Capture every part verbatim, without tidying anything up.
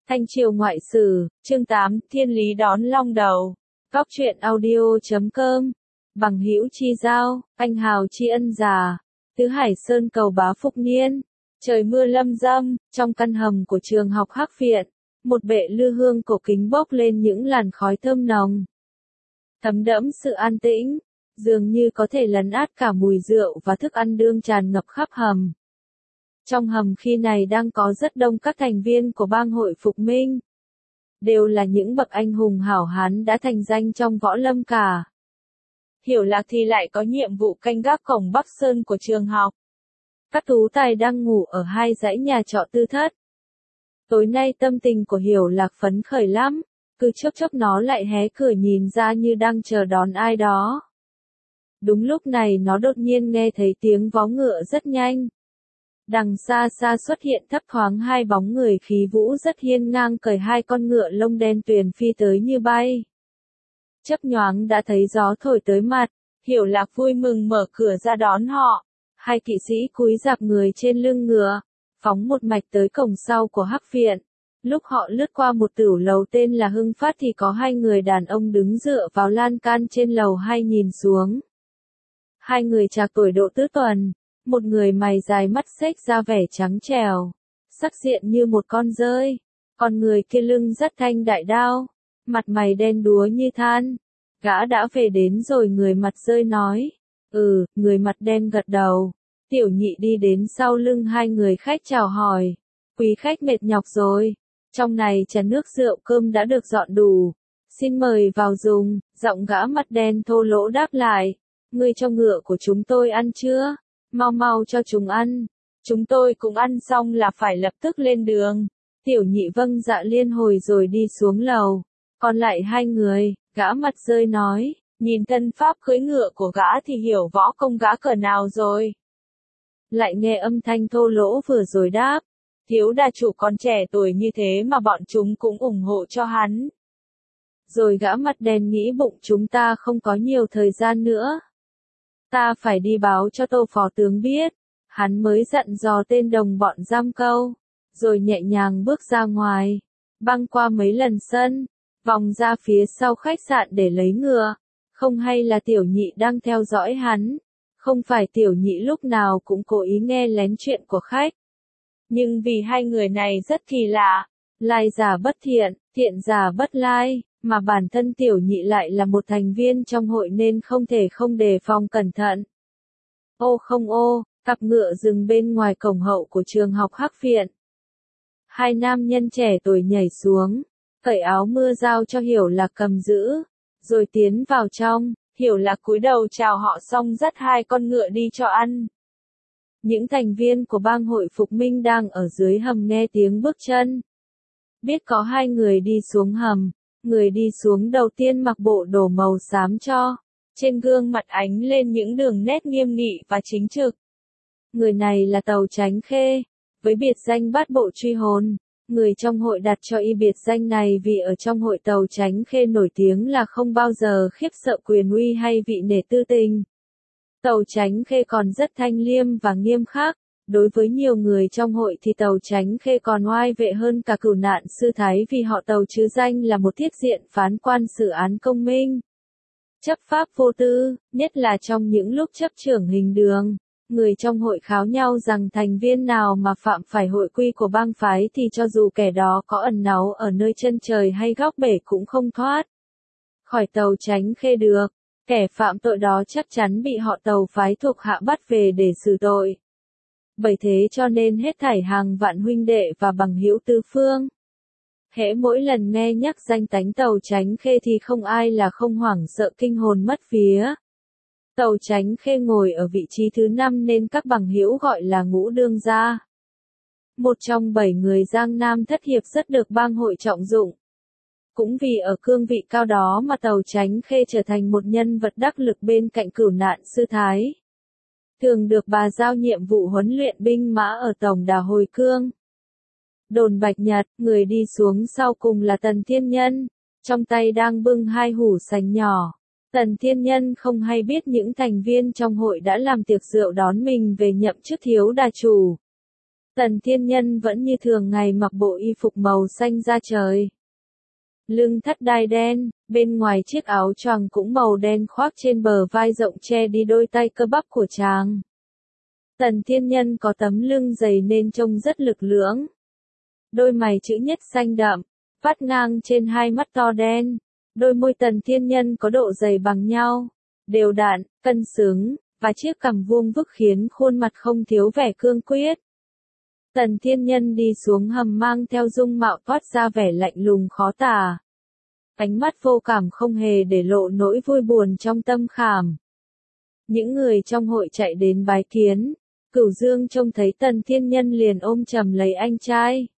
Thanh Triều Ngoại Sử, chương tám, Thiên Lý Đón Long Đầu. Góc truyện audio chấm com. Bằng hữu chi giao, anh hào tri ân già. Tứ Hải Sơn cầu bá phục niên. Trời mưa lâm dâm, trong căn hầm của trường học Hắc Viện, một bệ lư hương cổ kính bốc lên những làn khói thơm nồng. Thấm đẫm sự an tĩnh, dường như có thể lấn át cả mùi rượu và thức ăn đương tràn ngập khắp hầm. Trong hầm khi này đang có rất đông các thành viên của bang hội Phục Minh. Đều là những bậc anh hùng hảo hán đã thành danh trong võ lâm cả. Hiểu Lạc thì lại có nhiệm vụ canh gác cổng Bắc Sơn của trường học. Các tú tài đang ngủ ở hai dãy nhà trọ tư thất. Tối nay tâm tình của Hiểu Lạc phấn khởi lắm, cứ chốc chốc nó lại hé cửa nhìn ra như đang chờ đón ai đó. Đúng lúc này nó đột nhiên nghe thấy tiếng vó ngựa rất nhanh. Đằng xa xa xuất hiện thấp thoáng hai bóng người khí vũ rất hiên ngang cởi hai con ngựa lông đen tuyền phi tới như bay. Chớp nhoáng đã thấy gió thổi tới mặt, Hiểu Lạc vui mừng mở cửa ra đón họ. Hai kỵ sĩ cúi rạp người trên lưng ngựa, phóng một mạch tới cổng sau của Hắc Viện. Lúc họ lướt qua một tửu lầu tên là Hưng Phát thì có hai người đàn ông đứng dựa vào lan can trên lầu hai nhìn xuống. Hai người trạc tuổi độ tứ tuần. Một người mày dài mắt xếch da vẻ trắng trẻo, sắc diện như một con dơi, còn người kia lưng dắt thanh đại đao, mặt mày đen đúa như than. Gã đã về đến rồi, người mặt dơi nói. Ừ, người mặt đen gật đầu. Tiểu nhị đi đến sau lưng hai người khách chào hỏi. Quý khách mệt nhọc rồi, trong này trà nước rượu cơm đã được dọn đủ, xin mời vào dùng. Giọng gã mặt đen thô lỗ đáp lại. Ngươi cho ngựa của chúng tôi ăn chưa? Mau mau cho chúng ăn, chúng tôi cũng ăn xong là phải lập tức lên đường. Tiểu nhị vâng dạ liên hồi rồi đi xuống lầu. Còn lại hai người, gã mặt rơi nói, nhìn thân pháp cưỡi ngựa của gã thì hiểu võ công gã cỡ nào rồi. Lại nghe âm thanh thô lỗ vừa rồi đáp, thiếu đà chủ còn trẻ tuổi như thế mà bọn chúng cũng ủng hộ cho hắn. Rồi gã mặt đen nghĩ bụng chúng ta không có nhiều thời gian nữa. Ta phải đi báo cho Tô phó tướng biết. Hắn mới dặn dò tên đồng bọn giam câu, rồi nhẹ nhàng bước ra ngoài, băng qua mấy lần sân, vòng ra phía sau khách sạn để lấy ngựa. Không hay là tiểu nhị đang theo dõi hắn. Không phải tiểu nhị lúc nào cũng cố ý nghe lén chuyện của khách. Nhưng vì hai người này rất kỳ lạ, lai giả bất thiện, thiện giả bất lai. Mà bản thân tiểu nhị lại là một thành viên trong hội nên không thể không đề phòng cẩn thận. Ô không ô, cặp ngựa dừng bên ngoài cổng hậu của trường học Hắc Viện. Hai nam nhân trẻ tuổi nhảy xuống, cởi áo mưa giao cho Hiểu Lạc cầm giữ, rồi tiến vào trong. Hiểu Lạc cúi đầu chào họ xong dắt hai con ngựa đi cho ăn. Những thành viên của bang hội Phục Minh đang ở dưới hầm nghe tiếng bước chân. Biết có hai người đi xuống hầm. Người đi xuống đầu tiên mặc bộ đồ màu xám cho, trên gương mặt ánh lên những đường nét nghiêm nghị và chính trực. Người này là Tàu Chánh Khê, với biệt danh Bát Bộ Truy Hồn. Người trong hội đặt cho y biệt danh này vì ở trong hội Tàu Chánh Khê nổi tiếng là không bao giờ khiếp sợ quyền uy hay vị nể tư tình. Tàu Chánh Khê còn rất thanh liêm và nghiêm khắc. Đối với nhiều người trong hội thì Tàu Chánh Khê còn oai vệ hơn cả Cửu Nạn Sư Thái vì họ Tàu chứ danh là một thiết diện phán quan xử án công minh. Chấp pháp vô tư, nhất là trong những lúc chấp trưởng hình đường, người trong hội kháo nhau rằng thành viên nào mà phạm phải hội quy của bang phái thì cho dù kẻ đó có ẩn náu ở nơi chân trời hay góc bể cũng không thoát khỏi Tàu Chánh Khê được. Kẻ phạm tội đó chắc chắn bị họ Tàu phái thuộc hạ bắt về để xử tội. Bởi thế cho nên hết thảy hàng vạn huynh đệ và bằng hữu tứ phương, hễ mỗi lần nghe nhắc danh tánh Tàu Chánh Khê thì không ai là không hoảng sợ kinh hồn mất vía. Tàu Chánh Khê ngồi ở vị trí thứ năm nên các bằng hữu gọi là ngũ đương gia. Một trong bảy người Giang Nam thất hiệp rất được bang hội trọng dụng. Cũng vì ở cương vị cao đó mà Tàu Chánh Khê trở thành một nhân vật đắc lực bên cạnh Cửu Nạn Sư Thái. Thường được bà giao nhiệm vụ huấn luyện binh mã ở tổng đà Hồi Cương. Đồn Bạch Nhật, người đi xuống sau cùng là Tần Thiên Nhân, trong tay đang bưng hai hũ sành nhỏ. Tần Thiên Nhân không hay biết những thành viên trong hội đã làm tiệc rượu đón mình về nhậm chức thiếu đà chủ. Tần Thiên Nhân vẫn như thường ngày mặc bộ y phục màu xanh da trời. Lưng thắt đai đen, bên ngoài chiếc áo choàng cũng màu đen khoác trên bờ vai rộng che đi đôi tay cơ bắp của chàng. Tần Thiên Nhân có tấm lưng dày nên trông rất lực lưỡng. Đôi mày chữ nhất xanh đậm, vắt ngang trên hai mắt to đen. Đôi môi Tần Thiên Nhân có độ dày bằng nhau, đều đặn, cân xứng, và chiếc cằm vuông vức khiến khuôn mặt không thiếu vẻ cương quyết. Tần Thiên Nhân đi xuống hầm mang theo dung mạo toát ra vẻ lạnh lùng khó tả. Ánh mắt vô cảm không hề để lộ nỗi vui buồn trong tâm khảm. Những người trong hội chạy đến bái kiến, Cửu Dương trông thấy Tần Thiên Nhân liền ôm chầm lấy anh trai.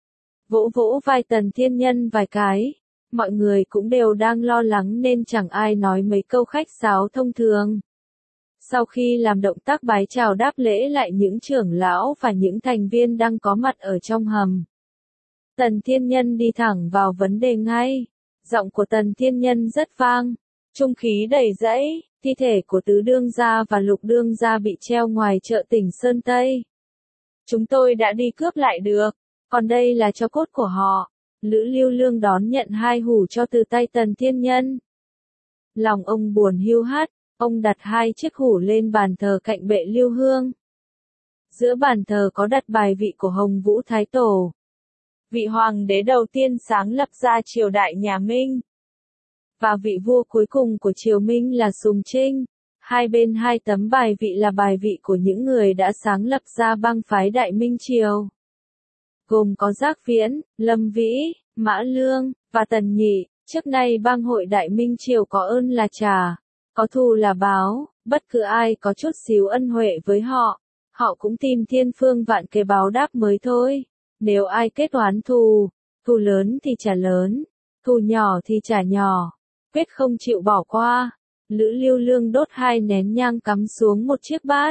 Vỗ vỗ vai Tần Thiên Nhân vài cái, mọi người cũng đều đang lo lắng nên chẳng ai nói mấy câu khách sáo thông thường. Sau khi làm động tác bái chào đáp lễ lại những trưởng lão và những thành viên đang có mặt ở trong hầm, Tần Thiên Nhân đi thẳng vào vấn đề ngay. Giọng của Tần Thiên Nhân rất vang, trung khí đầy dẫy, thi thể của Tứ Đương Gia và Lục Đương Gia bị treo ngoài chợ tỉnh Sơn Tây. Chúng tôi đã đi cướp lại được, còn đây là tro cốt của họ. Lữ Lưu Lương đón nhận hai hủ tro từ tay Tần Thiên Nhân. Lòng ông buồn hiu hắt, ông đặt hai chiếc hủ lên bàn thờ cạnh bệ Lưu Hương. Giữa bàn thờ có đặt bài vị của Hồng Vũ Thái Tổ, vị hoàng đế đầu tiên sáng lập ra triều đại nhà Minh, và vị vua cuối cùng của triều Minh là Sùng Trinh. Hai bên hai tấm bài vị là bài vị của những người đã sáng lập ra bang phái Đại Minh Triều, gồm có Giác Viễn, Lâm Vĩ, Mã Lương, và Tần Nhị. Trước nay bang hội Đại Minh Triều có ơn là trả, có thù là báo, bất cứ ai có chút xíu ân huệ với họ, họ cũng tìm thiên phương vạn kế báo đáp mới thôi. Nếu ai kết oán thù, thù lớn thì trả lớn, thù nhỏ thì trả nhỏ, quyết không chịu bỏ qua. Lữ Lưu Lương đốt hai nén nhang cắm xuống một chiếc bát,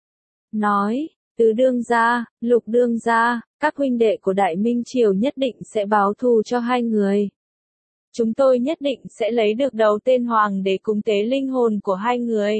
nói, Tứ Đương Gia, Lục Đương Gia, các huynh đệ của Đại Minh Triều nhất định sẽ báo thù cho hai người. Chúng tôi nhất định sẽ lấy được đầu tên hoàng để cúng tế linh hồn của hai người.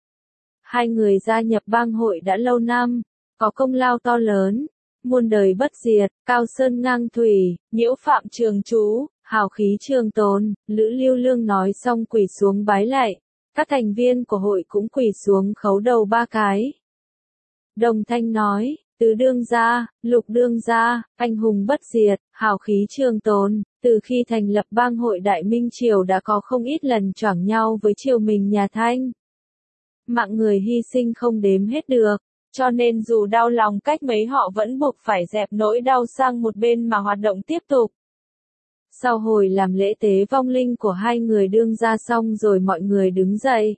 Hai người gia nhập bang hội đã lâu năm, có công lao to lớn, muôn đời bất diệt, cao sơn ngang thủy, nhiễu phạm trường trú, hào khí trường tồn. Lữ Lưu Lương nói xong quỳ xuống bái lạy, các thành viên của hội cũng quỳ xuống khấu đầu ba cái. Đồng thanh nói, Tứ Đương Gia, Lục Đương Gia, anh hùng bất diệt, hào khí trường tồn. Từ khi thành lập bang hội Đại Minh Triều đã có không ít lần choảng nhau với triều mình nhà Thanh. Mạng người hy sinh không đếm hết được, cho nên dù đau lòng cách mấy họ vẫn buộc phải dẹp nỗi đau sang một bên mà hoạt động tiếp tục. Sau hồi làm lễ tế vong linh của hai người đương gia xong rồi mọi người đứng dậy.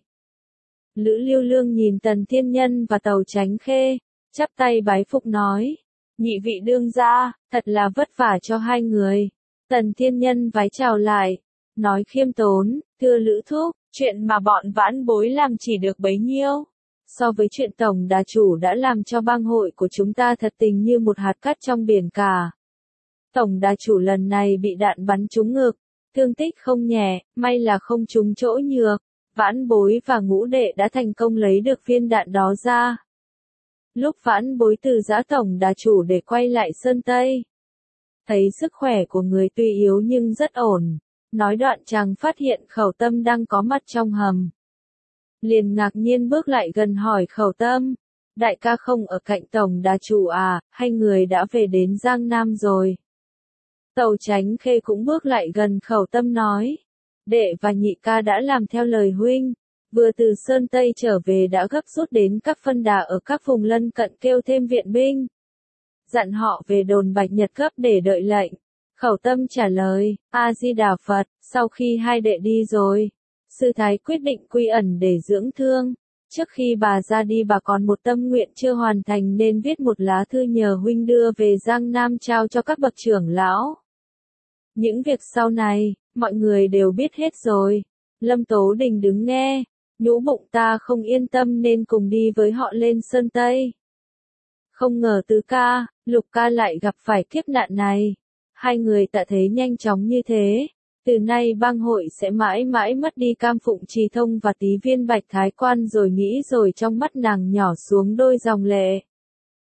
Lữ Lưu Lương nhìn Tần Thiên Nhân và Tàu Chánh Khê, chắp tay bái phục nói, nhị vị đương gia, thật là vất vả cho hai người. Tần Thiên Nhân vái chào lại, nói khiêm tốn, thưa Lữ Thúc, chuyện mà bọn vãn bối làm chỉ được bấy nhiêu. So với chuyện Tổng Đà Chủ đã làm cho bang hội của chúng ta thật tình như một hạt cát trong biển cả. Tổng Đà Chủ lần này bị đạn bắn trúng ngực, thương tích không nhẹ, may là không trúng chỗ nhược. Vãn bối và ngũ đệ đã thành công lấy được viên đạn đó ra. Lúc vãn bối từ giã Tổng Đà Chủ để quay lại Sơn Tây, thấy sức khỏe của người tuy yếu nhưng rất ổn. Nói đoạn chàng phát hiện Khẩu Tâm đang có mặt trong hầm. Liền ngạc nhiên bước lại gần hỏi Khẩu Tâm, đại ca không ở cạnh Tổng Đà Chủ à, hay người đã về đến Giang Nam rồi? Tàu Chánh Khê cũng bước lại gần Khẩu Tâm nói, đệ và nhị ca đã làm theo lời huynh, vừa từ Sơn Tây trở về đã gấp rút đến các phân đà ở các vùng lân cận kêu thêm viện binh. Dặn họ về đồn Bạch Nhật gấp để đợi lệnh. Khẩu Tâm trả lời, A-di-đà Phật, sau khi hai đệ đi rồi, sư thái quyết định quy ẩn để dưỡng thương. Trước khi bà ra đi bà còn một tâm nguyện chưa hoàn thành nên viết một lá thư nhờ huynh đưa về Giang Nam trao cho các bậc trưởng lão. Những việc sau này, mọi người đều biết hết rồi. Lâm Tố Đình đứng nghe, nhũ bụng ta không yên tâm nên cùng đi với họ lên Sơn Tây. Không ngờ Tứ ca, Lục ca lại gặp phải kiếp nạn này. Hai người tạ thế nhanh chóng như thế. Từ nay bang hội sẽ mãi mãi mất đi Cam Phụng Trì Thông và Tí Viên Bạch Thái Quan rồi nghĩ rồi trong mắt nàng nhỏ xuống đôi dòng lệ.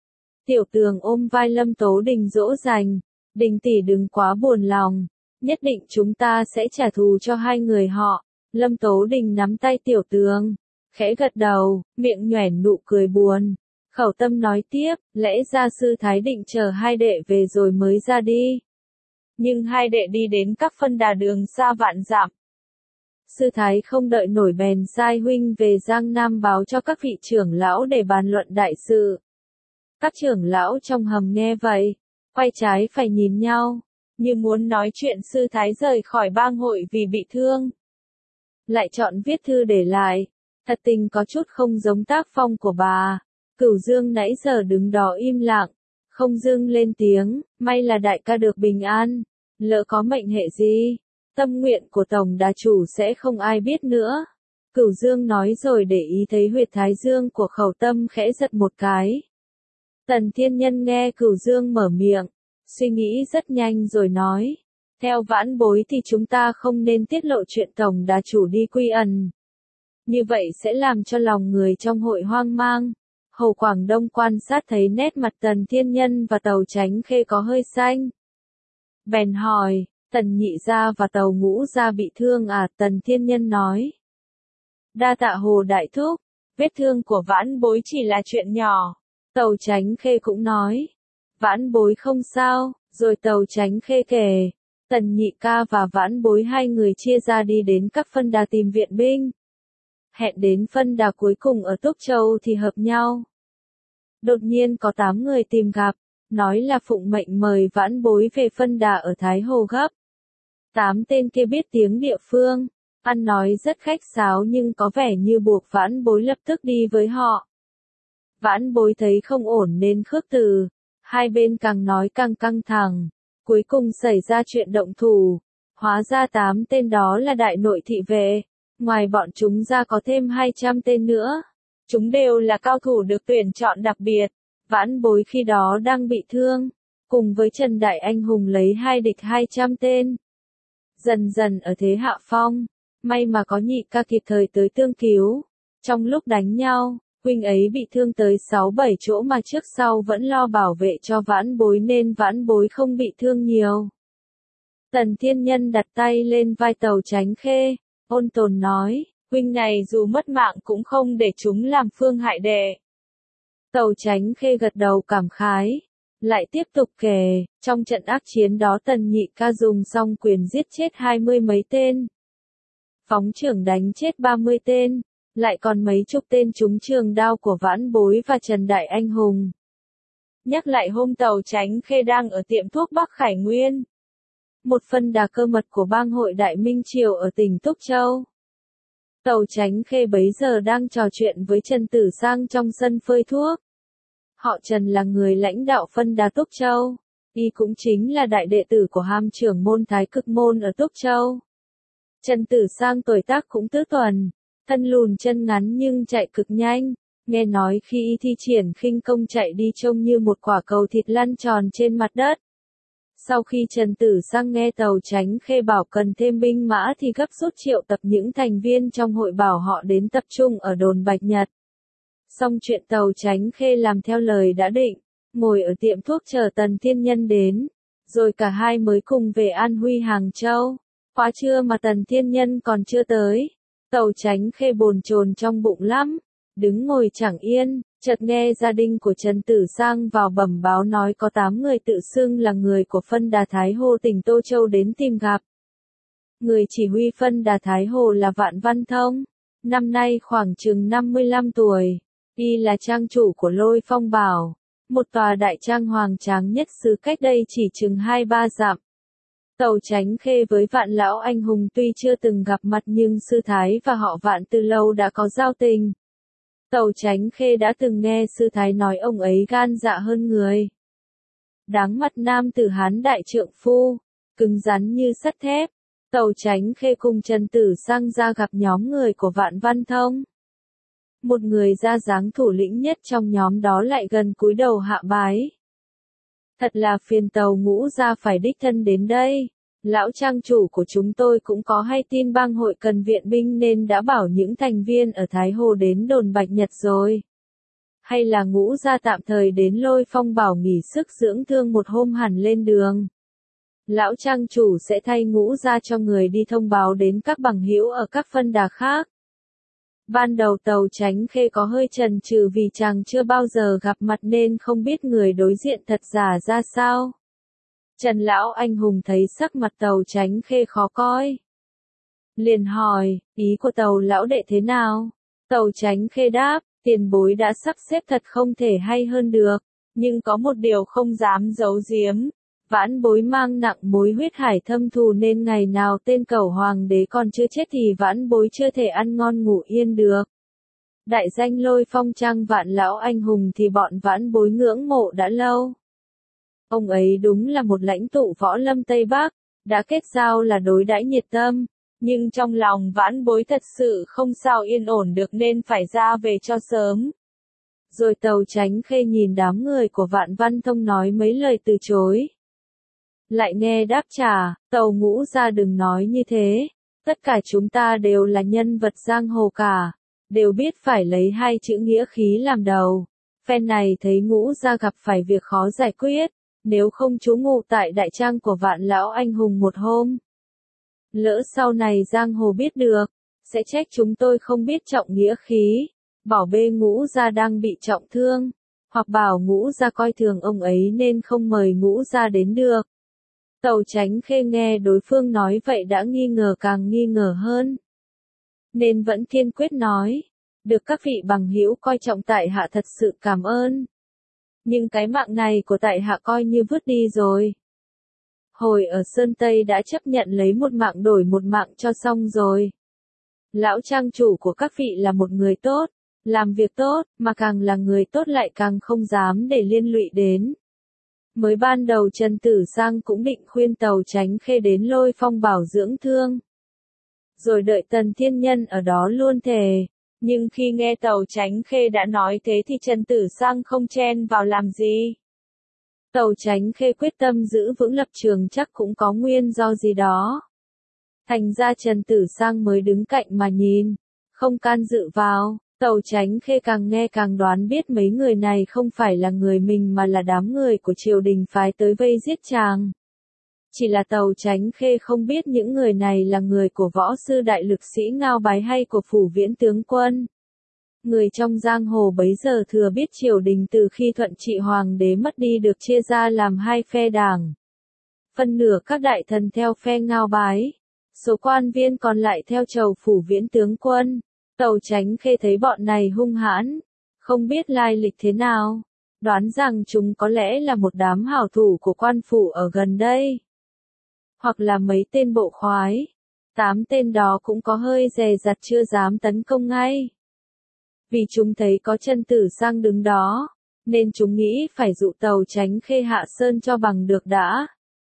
Tiểu Tường ôm vai Lâm Tố Đình dỗ dành, Đình tỷ đừng quá buồn lòng, nhất định chúng ta sẽ trả thù cho hai người họ. Lâm Tố Đình nắm tay Tiểu Tường, khẽ gật đầu, miệng nhoẻn nụ cười buồn. Khẩu Tâm nói tiếp, lẽ ra sư thái định chờ hai đệ về rồi mới ra đi. Nhưng hai đệ đi đến các phân đà đường xa vạn dặm. Sư thái không đợi nổi bèn sai huynh về Giang Nam báo cho các vị trưởng lão để bàn luận đại sự. Các trưởng lão trong hầm nghe vậy, quay trái phải nhìn nhau, như muốn nói chuyện sư thái rời khỏi bang hội vì bị thương. Lại chọn viết thư để lại, thật tình có chút không giống tác phong của bà. Cửu Dương nãy giờ đứng đó im lặng, không dưng lên tiếng, may là đại ca được bình an, lỡ có mệnh hệ gì, tâm nguyện của tổng đà chủ sẽ không ai biết nữa. Cửu Dương nói rồi để ý thấy huyệt thái dương của Khẩu Tâm khẽ giật một cái. Tần Thiên Nhân nghe Cửu Dương mở miệng, suy nghĩ rất nhanh rồi nói, theo vãn bối thì chúng ta không nên tiết lộ chuyện tổng đà chủ đi quy ẩn. Như vậy sẽ làm cho lòng người trong hội hoang mang. Hồ Quảng Đông quan sát thấy nét mặt Tần Thiên Nhân và Tàu Chánh Khê có hơi xanh. Bèn hỏi, Tần Nhị gia và Tàu Ngũ gia bị thương à? Tần Thiên Nhân nói. Đa tạ Hồ Đại Thúc, vết thương của vãn bối chỉ là chuyện nhỏ. Tàu Chánh Khê cũng nói, vãn bối không sao, rồi Tàu Chánh Khê kể, Tần Nhị ca và vãn bối hai người chia ra đi đến các phân đà tìm viện binh. Hẹn đến phân đà cuối cùng ở Túc Châu thì hợp nhau. Đột nhiên có tám người tìm gặp, nói là phụng mệnh mời vãn bối về phân đà ở Thái Hồ gấp. Tám tên kia biết tiếng địa phương, ăn nói rất khách sáo nhưng có vẻ như buộc vãn bối lập tức đi với họ. Vãn bối thấy không ổn nên khước từ, hai bên càng nói càng căng thẳng, cuối cùng xảy ra chuyện động thủ. Hóa ra tám tên đó là đại nội thị vệ, ngoài bọn chúng ra có thêm hai trăm tên nữa. Chúng đều là cao thủ được tuyển chọn đặc biệt. Vãn bối khi đó đang bị thương, cùng với Trần Đại Anh Hùng lấy hai địch hai trăm tên. Dần dần ở thế hạ phong, may mà có Nhị ca kịp thời tới tương cứu. Trong lúc đánh nhau, huynh ấy bị thương tới sáu bảy chỗ mà trước sau vẫn lo bảo vệ cho vãn bối nên vãn bối không bị thương nhiều. Tần Thiên Nhân đặt tay lên vai Tàu Chánh Khê, ôn tồn nói, huynh này dù mất mạng cũng không để chúng làm phương hại đệ. Tàu Chánh Khê gật đầu cảm khái, lại tiếp tục kể, trong trận ác chiến đó Tần Nhị ca dùng song quyền giết chết hai mươi mấy tên. Phóng trưởng đánh chết ba mươi tên, lại còn mấy chục tên trúng trường đao của vãn bối và Trần Đại Anh Hùng. Nhắc lại hôm Tàu Chánh Khê đang ở tiệm thuốc Bắc Khải Nguyên, một phân đà cơ mật của bang hội Đại Minh Triều ở tỉnh Túc Châu. Tàu Chánh Khê bấy giờ đang trò chuyện với Trần Tử Sang trong sân phơi thuốc. Họ Trần là người lãnh đạo phân đà Túc Châu, y cũng chính là đại đệ tử của Ham trưởng môn Thái Cực môn ở Túc Châu. Trần Tử Sang tuổi tác cũng tứ tuần, thân lùn chân ngắn nhưng chạy cực nhanh, nghe nói khi y thi triển khinh công chạy đi trông như một quả cầu thịt lăn tròn trên mặt đất. Sau khi Trần Tử Sang nghe Tàu Chánh Khê bảo cần thêm binh mã thì gấp rút triệu tập những thành viên trong hội bảo họ đến tập trung ở đồn Bạch Nhật. Xong chuyện Tàu Chánh Khê làm theo lời đã định, ngồi ở tiệm thuốc chờ Tần Thiên Nhân đến, rồi cả hai mới cùng về An Huy Hàng Châu. Quá trưa mà Tần Thiên Nhân còn chưa tới, Tàu Chánh Khê bồn chồn trong bụng lắm, đứng ngồi chẳng yên, chợt nghe gia đình của Trần Tử Sang vào bẩm báo nói có tám người tự xưng là người của phân đà Thái Hồ tỉnh Tô Châu đến tìm gặp. Người chỉ huy phân đà Thái Hồ là Vạn Văn Thông, năm nay khoảng chừng năm mươi lăm tuổi, y là trang chủ của Lôi Phong Bảo, một tòa đại trang hoàng tráng nhất xứ cách đây chỉ chừng hai ba dặm. Tàu Chánh Khê với Vạn Lão Anh Hùng tuy chưa từng gặp mặt nhưng sư thái và họ Vạn từ lâu đã có giao tình. Tàu Chánh Khê đã từng nghe sư thái nói ông ấy gan dạ hơn người. Đáng mặt nam tử Hán đại trượng phu, cứng rắn như sắt thép. Tàu Chánh Khê cùng Trần Tử Sang ra gặp nhóm người của Vạn Văn Thông. Một người ra dáng thủ lĩnh nhất trong nhóm đó lại gần cúi đầu hạ bái. Thật là phiền Tàu Ngũ gia phải đích thân đến đây. Lão trang chủ của chúng tôi cũng có hay tin bang hội cần viện binh nên đã bảo những thành viên ở Thái Hồ đến đồn Bạch Nhật rồi. hay là Ngũ gia tạm thời đến Lôi Phong Bảo nghỉ sức dưỡng thương một hôm hẳn lên đường. Lão trang chủ sẽ thay Ngũ gia cho người đi thông báo đến các bằng hữu ở các phân đà khác. Ban đầu Tàu Chánh Khê có hơi chần chừ vì chàng chưa bao giờ gặp mặt nên không biết người đối diện thật giả ra sao. Trần Lão Anh Hùng thấy sắc mặt Tàu Chánh Khê khó coi. Liền hỏi, ý của Tàu Lão đệ thế nào? Tàu Chánh Khê đáp, tiền bối đã sắp xếp thật không thể hay hơn được, nhưng có một điều không dám giấu giếm. Vãn bối mang nặng mối huyết hải thâm thù nên ngày nào tên cẩu hoàng đế còn chưa chết thì vãn bối chưa thể ăn ngon ngủ yên được. Đại danh Lôi Phong Trang Vạn Lão Anh Hùng thì bọn vãn bối ngưỡng mộ đã lâu. Ông ấy đúng là một lãnh tụ võ lâm Tây Bắc, đã kết giao là đối đãi nhiệt tâm, nhưng trong lòng vãn bối thật sự không sao yên ổn được nên phải ra về cho sớm. Rồi Tàu Chánh Khê nhìn đám người của Vạn Văn Thông nói mấy lời từ chối. Lại nghe đáp trả, Tàu Ngũ gia đừng nói như thế, tất cả chúng ta đều là nhân vật giang hồ cả, đều biết phải lấy hai chữ nghĩa khí làm đầu. Phen này thấy Ngũ gia gặp phải việc khó giải quyết, nếu không trú ngụ tại đại trang của Vạn Lão Anh Hùng một hôm. Lỡ sau này giang hồ biết được, sẽ trách chúng tôi không biết trọng nghĩa khí, bảo bê Ngũ gia đang bị trọng thương, hoặc bảo Ngũ gia coi thường ông ấy nên không mời Ngũ gia đến được. Tàu Chánh Khê nghe đối phương nói vậy đã nghi ngờ càng nghi ngờ hơn. Nên vẫn kiên quyết nói, được các vị bằng hữu coi trọng tại hạ thật sự cảm ơn. Nhưng cái mạng này của tại hạ coi như vứt đi rồi. Hồi ở Sơn Tây đã chấp nhận lấy một mạng đổi một mạng cho xong rồi. Lão trang chủ của các vị là một người tốt, làm việc tốt, mà càng là người tốt lại càng không dám để liên lụy đến. Mới ban đầu Trần Tử Sang cũng định khuyên Tàu Chánh Khê đến Lôi Phong Bảo dưỡng thương. Rồi đợi Tần Thiên Nhân ở đó luôn thề. Nhưng khi nghe Tàu Chánh Khê đã nói thế thì Trần Tử Sang không chen vào làm gì. Tàu Chánh Khê quyết tâm giữ vững lập trường chắc cũng có nguyên do gì đó. Thành ra Trần Tử Sang mới đứng cạnh mà nhìn, không can dự vào. Tàu Chánh Khê càng nghe càng đoán biết mấy người này không phải là người mình mà là đám người của triều đình phái tới vây giết chàng. Chỉ là Tàu Chánh Khê không biết những người này là người của võ sư đại lực sĩ Ngao Bái hay của phủ viễn tướng quân. Người trong giang hồ bấy giờ thừa biết triều đình từ khi Thuận Trị Hoàng đế mất đi được chia ra làm hai phe đảng. Phân nửa các đại thần theo phe Ngao Bái, số quan viên còn lại theo trầu phủ viễn tướng quân. Tàu Chánh Khê thấy bọn này hung hãn, không biết lai lịch thế nào, đoán rằng chúng có lẽ là một đám hảo thủ của quan phủ ở gần đây. Hoặc là mấy tên bộ khoái, tám tên đó cũng có hơi dè dặt chưa dám tấn công ngay. Vì chúng thấy có Trần Tử Sang đứng đó, nên chúng nghĩ phải dụ Tàu Chánh Khê hạ sơn cho bằng được đã.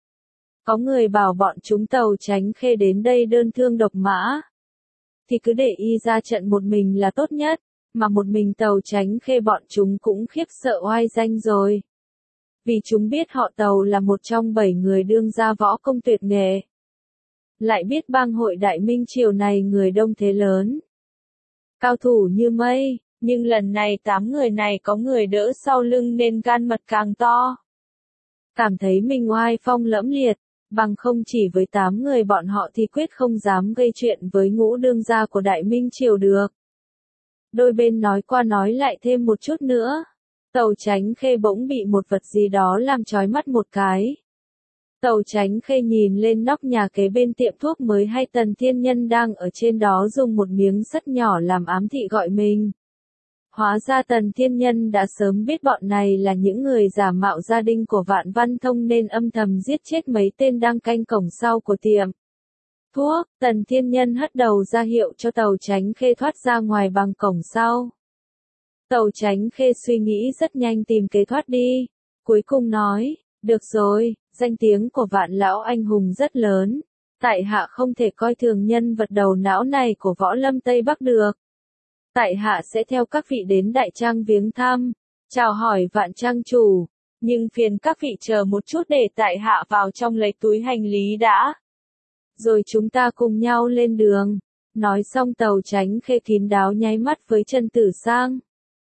Có người bảo bọn chúng Tàu Chánh Khê đến đây đơn thương độc mã, thì cứ để y ra trận một mình là tốt nhất, mà một mình Tàu Chánh Khê bọn chúng cũng khiếp sợ oai danh rồi. Vì chúng biết họ Tàu là một trong bảy người đương gia võ công tuyệt nghệ. Lại biết bang hội Đại Minh triều này người đông thế lớn, cao thủ như mây, nhưng lần này tám người này có người đỡ sau lưng nên gan mật càng to. Cảm thấy mình oai phong lẫm liệt, bằng không chỉ với tám người bọn họ thì quyết không dám gây chuyện với ngũ đương gia của Đại Minh triều được. Đôi bên nói qua nói lại thêm một chút nữa. Tàu Chánh Khê bỗng bị một vật gì đó làm chói mắt một cái. Tàu Chánh Khê nhìn lên nóc nhà kế bên tiệm thuốc mới hay Tần Thiên Nhân đang ở trên đó dùng một miếng sắt nhỏ làm ám thị gọi mình. Hóa ra Tần Thiên Nhân đã sớm biết bọn này là những người giả mạo gia đình của Vạn Văn Thông nên âm thầm giết chết mấy tên đang canh cổng sau của tiệm thuốc. Tần Thiên Nhân hất đầu ra hiệu cho Tàu Chánh Khê thoát ra ngoài bằng cổng sau. Tàu Chánh Khê suy nghĩ rất nhanh tìm kế thoát đi, cuối cùng nói, được rồi, danh tiếng của Vạn Lão Anh Hùng rất lớn, tại hạ không thể coi thường nhân vật đầu não này của võ lâm Tây Bắc được. Tại hạ sẽ theo các vị đến Đại Trang viếng thăm, chào hỏi Vạn Trang chủ, nhưng phiền các vị chờ một chút để tại hạ vào trong lấy túi hành lý đã. Rồi chúng ta cùng nhau lên đường. Nói xong Tàu Chánh Khê kín đáo nháy mắt với Trần Tử Sang.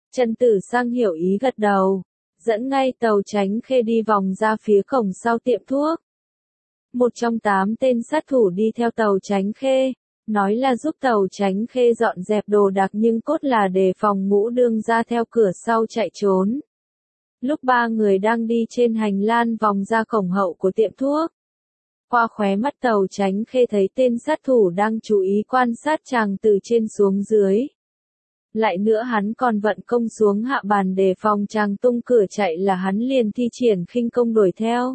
Trần Tử Sang hiểu ý gật đầu, dẫn ngay Tàu Chánh Khê đi vòng ra phía cổng sau tiệm thuốc. Một trong tám tên sát thủ đi theo Tàu Chánh Khê, nói là giúp Tàu Chánh Khê dọn dẹp đồ đạc nhưng cốt là đề phòng Ngũ Đương Gia theo cửa sau chạy trốn. Lúc ba người đang đi trên hành lang vòng ra cổng hậu của tiệm thuốc, qua khóe mắt Tàu Chánh Khê thấy tên sát thủ đang chú ý quan sát chàng từ trên xuống dưới. Lại nữa hắn còn vận công xuống hạ bàn đề phòng chàng tung cửa chạy là hắn liền thi triển khinh công đuổi theo.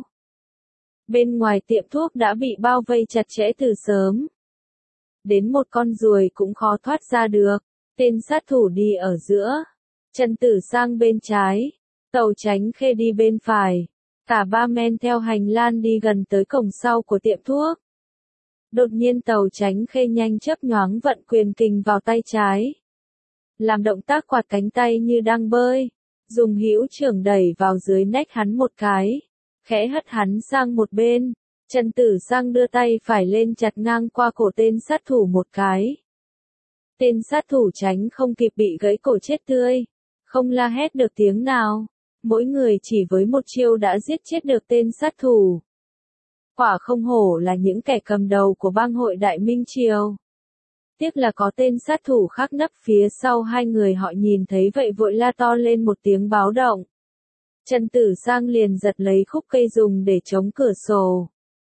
Bên ngoài tiệm thuốc đã bị bao vây chặt chẽ từ sớm. Đến một con ruồi cũng khó thoát ra được, tên sát thủ đi ở giữa. Trần Tử Sang bên trái, Tàu Chánh Khê đi bên phải. Cả ba men theo hành lang đi gần tới cổng sau của tiệm thuốc. Đột nhiên Tàu Chánh Khê nhanh chớp nhoáng vận quyền kình vào tay trái. Làm động tác quạt cánh tay như đang bơi, dùng hữu trưởng đẩy vào dưới nách hắn một cái, khẽ hất hắn sang một bên. Trần Tử Sang đưa tay phải lên chặt ngang qua cổ tên sát thủ một cái. Tên sát thủ tránh không kịp bị gãy cổ chết tươi, không la hét được tiếng nào. Mỗi người chỉ với một chiêu đã giết chết được tên sát thủ. Quả không hổ là những kẻ cầm đầu của bang hội Đại Minh Triều. Tiếc là có tên sát thủ khác nấp phía sau hai người, họ nhìn thấy vậy vội la to lên một tiếng báo động. Trần Tử Sang liền giật lấy khúc cây dùng để chống cửa sổ.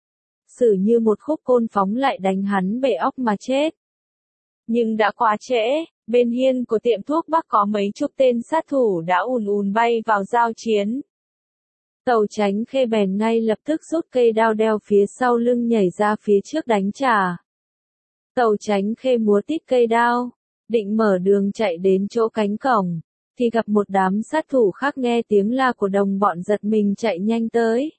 Sử như một khúc côn phóng lại đánh hắn bể óc mà chết. Nhưng đã quá trễ, bên hiên của tiệm thuốc Bắc có mấy chục tên sát thủ đã ùn ùn bay vào giao chiến. Tàu Chánh Khê bèn ngay lập tức rút cây đao đeo phía sau lưng nhảy ra phía trước đánh trả. Tàu Chánh Khê múa tít cây đao, định mở đường chạy đến chỗ cánh cổng, thì gặp một đám sát thủ khác nghe tiếng la của đồng bọn giật mình chạy nhanh tới.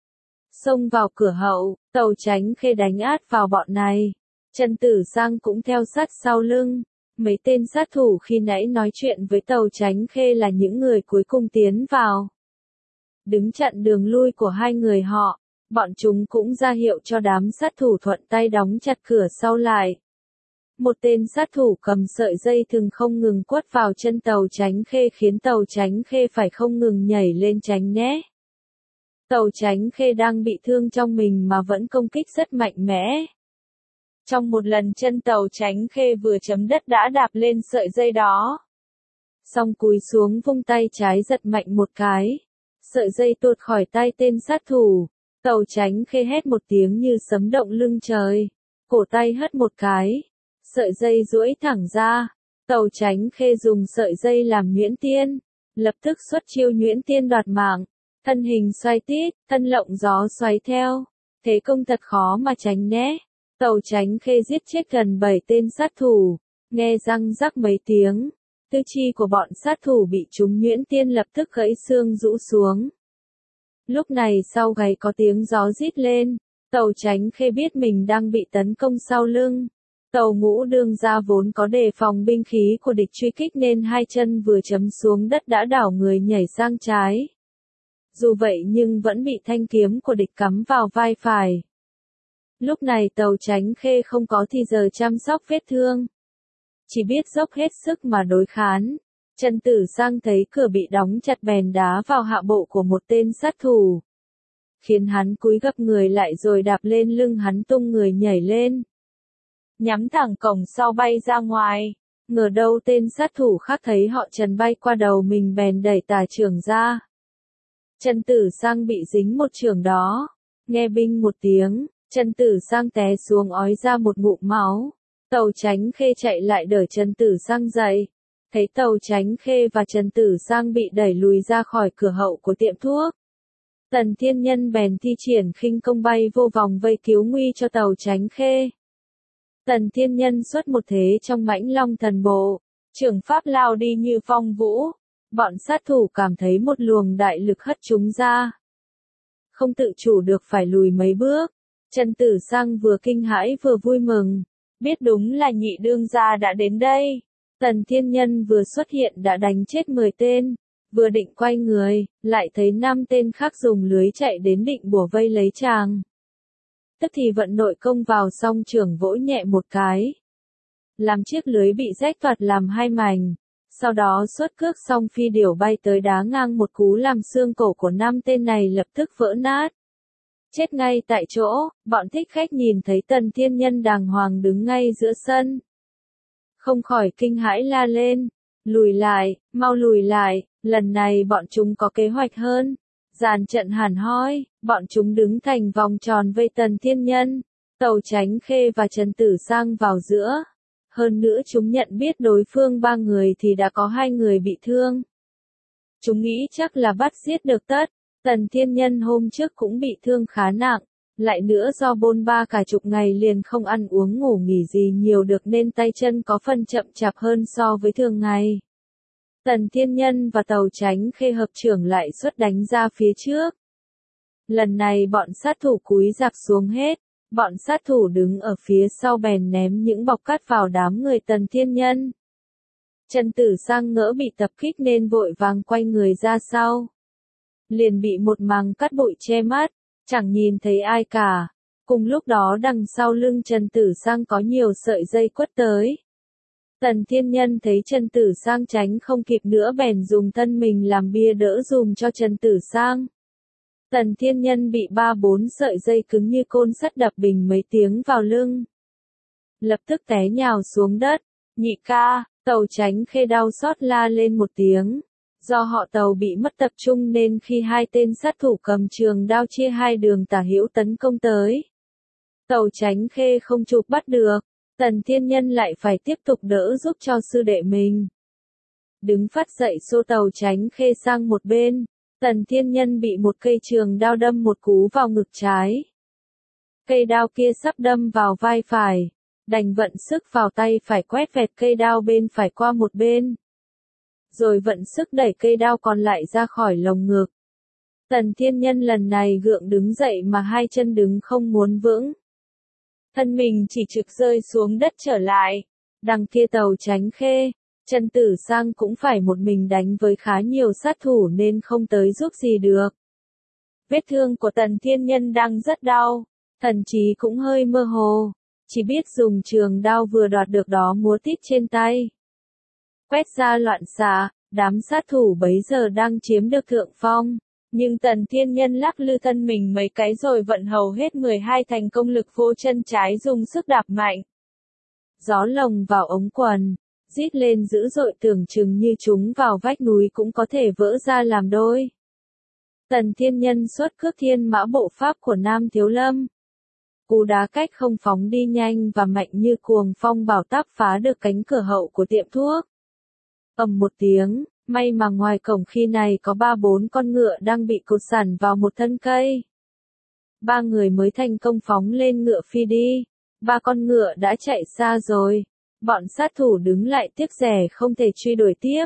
Xông vào cửa hậu, Tàu Chánh Khê đánh át vào bọn này. Trần Tử Sang cũng theo sát sau lưng. Mấy tên sát thủ khi nãy nói chuyện với Tàu Chánh Khê là những người cuối cùng tiến vào. Đứng chặn đường lui của hai người họ, bọn chúng cũng ra hiệu cho đám sát thủ thuận tay đóng chặt cửa sau lại. Một tên sát thủ cầm sợi dây thừng không ngừng quất vào chân Tàu Chánh Khê khiến Tàu Chánh Khê phải không ngừng nhảy lên tránh né. Tàu Chánh Khê đang bị thương trong mình mà vẫn công kích rất mạnh mẽ. Trong một lần chân Tàu Chánh Khê vừa chấm đất đã đạp lên sợi dây đó. Xong cúi xuống vung tay trái giật mạnh một cái. Sợi dây tuột khỏi tay tên sát thủ. Tàu Chánh Khê hét một tiếng như sấm động lưng trời. Cổ tay hất một cái. Sợi dây duỗi thẳng ra. Tàu Chánh Khê dùng sợi dây làm nhuyễn tiên. Lập tức xuất chiêu nhuyễn tiên đoạt mạng. Thân hình xoay tít, thân lộng gió xoáy theo. Thế công thật khó mà tránh né. Tàu Chánh Khê giết chết gần bảy tên sát thủ. Nghe răng rắc mấy tiếng. Tư chi của bọn sát thủ bị trúng nhuyễn tiên lập tức gãy xương rũ xuống. Lúc này sau gáy có tiếng gió rít lên. Tàu Chánh Khê biết mình đang bị tấn công sau lưng. Tàu Ngũ Đương Gia vốn có đề phòng binh khí của địch truy kích nên hai chân vừa chấm xuống đất đã đảo người nhảy sang trái. Dù vậy nhưng vẫn bị thanh kiếm của địch cắm vào vai phải. Lúc này Tàu Chánh Khê không có thì giờ chăm sóc vết thương. Chỉ biết dốc hết sức mà đối kháng. Trần Tử Sang thấy cửa bị đóng chặt bèn đá vào hạ bộ của một tên sát thủ. Khiến hắn cúi gập người lại rồi đạp lên lưng hắn tung người nhảy lên. Nhắm thẳng cổng sau bay ra ngoài. Ngờ đâu tên sát thủ khác thấy họ Trần bay qua đầu mình bèn đẩy tà chưởng ra. Trần Tử Sang bị dính một chưởng đó. Nghe binh một tiếng, Trần Tử Sang té xuống ói ra một ngụm máu. Tàu Chánh Khê chạy lại đỡ Trần Tử Sang dậy. Thấy Tàu Chánh Khê và Trần Tử Sang bị đẩy lùi ra khỏi cửa hậu của tiệm thuốc. Tần Thiên Nhân bèn thi triển khinh công bay vô vòng vây cứu nguy cho Tàu Chánh Khê. Tần Thiên Nhân xuất một thế trong Mãnh Long Thần Bộ, trường pháp lao đi như phong vũ. Bọn sát thủ cảm thấy một luồng đại lực hất chúng ra. Không tự chủ được phải lùi mấy bước. Trần Tử Sang vừa kinh hãi vừa vui mừng. Biết đúng là Nhị Đương Gia đã đến đây. Tần Thiên Nhân vừa xuất hiện đã đánh chết mười tên. Vừa định quay người, lại thấy năm tên khác dùng lưới chạy đến định bủa vây lấy chàng. Tức thì vận nội công vào song trưởng vỗ nhẹ một cái. Làm chiếc lưới bị rách toạc làm hai mảnh. Sau đó xuất cước xong phi điểu bay tới đá ngang một cú làm xương cổ của năm tên này lập tức vỡ nát. Chết ngay tại chỗ, bọn thích khách nhìn thấy Tần Thiên Nhân đàng hoàng đứng ngay giữa sân. Không khỏi kinh hãi la lên, lùi lại, mau lùi lại, lần này bọn chúng có kế hoạch hơn. Dàn trận hẳn hoi, bọn chúng đứng thành vòng tròn vây Tần Thiên Nhân, Tàu Chánh Khê và Trần Tử Sang vào giữa. Hơn nữa chúng nhận biết đối phương ba người thì đã có hai người bị thương. Chúng nghĩ chắc là bắt giết được tất. Tần Thiên Nhân hôm trước cũng bị thương khá nặng, lại nữa do bôn ba cả chục ngày liền không ăn uống ngủ nghỉ gì nhiều được nên tay chân có phần chậm chạp hơn so với thường ngày. Tần Thiên Nhân và Tàu Chánh Khê hợp trưởng lại xuất đánh ra phía trước. Lần này bọn sát thủ cúi rạp xuống hết, bọn sát thủ đứng ở phía sau bèn ném những bọc cát vào đám người Tần Thiên Nhân. Trần Tử Sang ngỡ bị tập kích nên vội vàng quay người ra sau. Liền bị một màng cát bụi che mắt, chẳng nhìn thấy ai cả. Cùng lúc đó đằng sau lưng Trần Tử Sang có nhiều sợi dây quất tới. Tần Thiên Nhân thấy Trần Tử Sang tránh không kịp nữa bèn dùng thân mình làm bia đỡ dùm cho Trần Tử Sang. Tần Thiên Nhân bị ba bốn sợi dây cứng như côn sắt đập bình mấy tiếng vào lưng. Lập tức té nhào xuống đất. Nhị ca, Tàu Chánh Khê đau xót la lên một tiếng. Do họ Tàu bị mất tập trung nên khi hai tên sát thủ cầm trường đao chia hai đường tả hữu tấn công tới, Tàu Chánh Khê không chụp bắt được. Tần Thiên Nhân lại phải tiếp tục đỡ giúp cho sư đệ mình. Đứng phát dậy xô Tàu Chánh Khê sang một bên. Tần Thiên Nhân bị một cây trường đao đâm một cú vào ngực trái. Cây đao kia sắp đâm vào vai phải, đành vận sức vào tay phải quét vẹt cây đao bên phải qua một bên. Rồi vận sức đẩy cây đao còn lại ra khỏi lồng ngực. Tần Thiên Nhân lần này gượng đứng dậy mà hai chân đứng không muốn vững. Thân mình chỉ trực rơi xuống đất trở lại. Đằng kia Tàu Chánh Khê, Trần Tử Sang cũng phải một mình đánh với khá nhiều sát thủ nên không tới giúp gì được. Vết thương của Tần Thiên Nhân đang rất đau, thần trí cũng hơi mơ hồ, chỉ biết dùng trường đao vừa đoạt được đó múa tít trên tay. Quét ra loạn xạ, đám sát thủ bấy giờ đang chiếm được thượng phong, nhưng Tần Thiên Nhân lắc lư thân mình mấy cái rồi vận hầu hết mười hai thành công lực vô chân trái dùng sức đạp mạnh. Gió lồng vào ống quần, rít lên dữ dội tưởng chừng như chúng vào vách núi cũng có thể vỡ ra làm đôi. Tần Thiên Nhân xuất cước thiên mã bộ pháp của Nam Thiếu Lâm. Cú đá cách không phóng đi nhanh và mạnh như cuồng phong bảo táp phá được cánh cửa hậu của tiệm thuốc. Ầm một tiếng, may mà ngoài cổng khi này có ba bốn con ngựa đang bị cột sẵn vào một thân cây. Ba người mới thành công phóng lên ngựa phi đi. Ba con ngựa đã chạy xa rồi. Bọn sát thủ đứng lại tiếc rẻ không thể truy đuổi tiếp.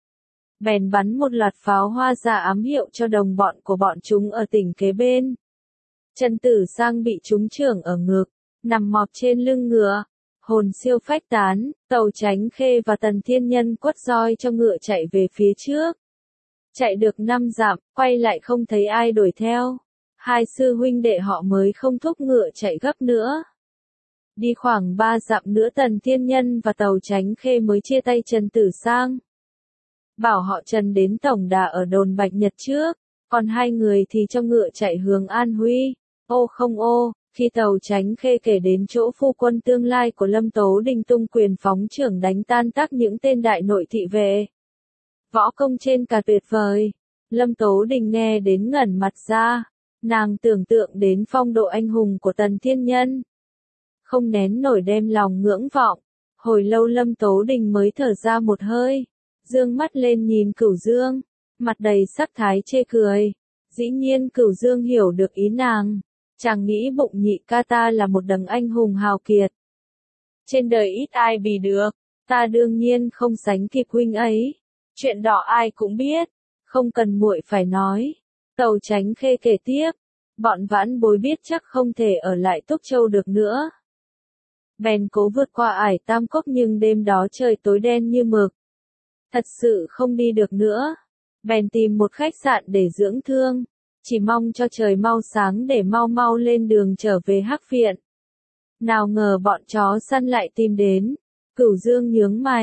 Bèn bắn một loạt pháo hoa ra ám hiệu cho đồng bọn của bọn chúng ở tỉnh kế bên. Trần Tử Sang bị trúng chưởng ở ngực, nằm mọp trên lưng ngựa, hồn siêu phách tán. Tàu Chánh Khê và Tần Thiên Nhân quất roi cho ngựa chạy về phía trước. Chạy được năm dặm, quay lại không thấy ai đuổi theo. Hai sư huynh đệ họ mới không thúc ngựa chạy gấp nữa. Đi khoảng ba dặm nữa Tần Thiên Nhân và Tàu Chánh Khê mới chia tay Trần Tử Sang. Bảo họ Trần đến tổng đà ở đồn Bạch Nhật trước, còn hai người thì cho ngựa chạy hướng An Huy. Ô không ô, khi Tàu Chánh Khê kể đến chỗ phu quân tương lai của Lâm Tố Đình tung quyền phóng trưởng đánh tan tác những tên đại nội thị vệ. Võ công trên cả tuyệt vời. Lâm Tố Đình nghe đến ngẩn mặt ra, nàng tưởng tượng đến phong độ anh hùng của Tần Thiên Nhân. Không nén nổi đem lòng ngưỡng vọng, hồi lâu Lâm Tố Đình mới thở ra một hơi, dương mắt lên nhìn Cửu Dương, mặt đầy sắc thái chê cười. Dĩ nhiên Cửu Dương hiểu được ý nàng, chàng nghĩ bụng nhị ca ta là một đấng anh hùng hào kiệt. Trên đời ít ai bì được, ta đương nhiên không sánh kịp huynh ấy, chuyện đó ai cũng biết, không cần muội phải nói. Tàu Chánh Khê kể tiếp, bọn vãn bối biết chắc không thể ở lại Túc Châu được nữa. Bèn cố vượt qua ải Tam Cốc nhưng đêm đó trời tối đen như mực. Thật sự không đi được nữa. Bèn tìm một khách sạn để dưỡng thương. Chỉ mong cho trời mau sáng để mau mau lên đường trở về Hắc Viện. Nào ngờ bọn chó săn lại tìm đến. Cửu Dương nhướng mày,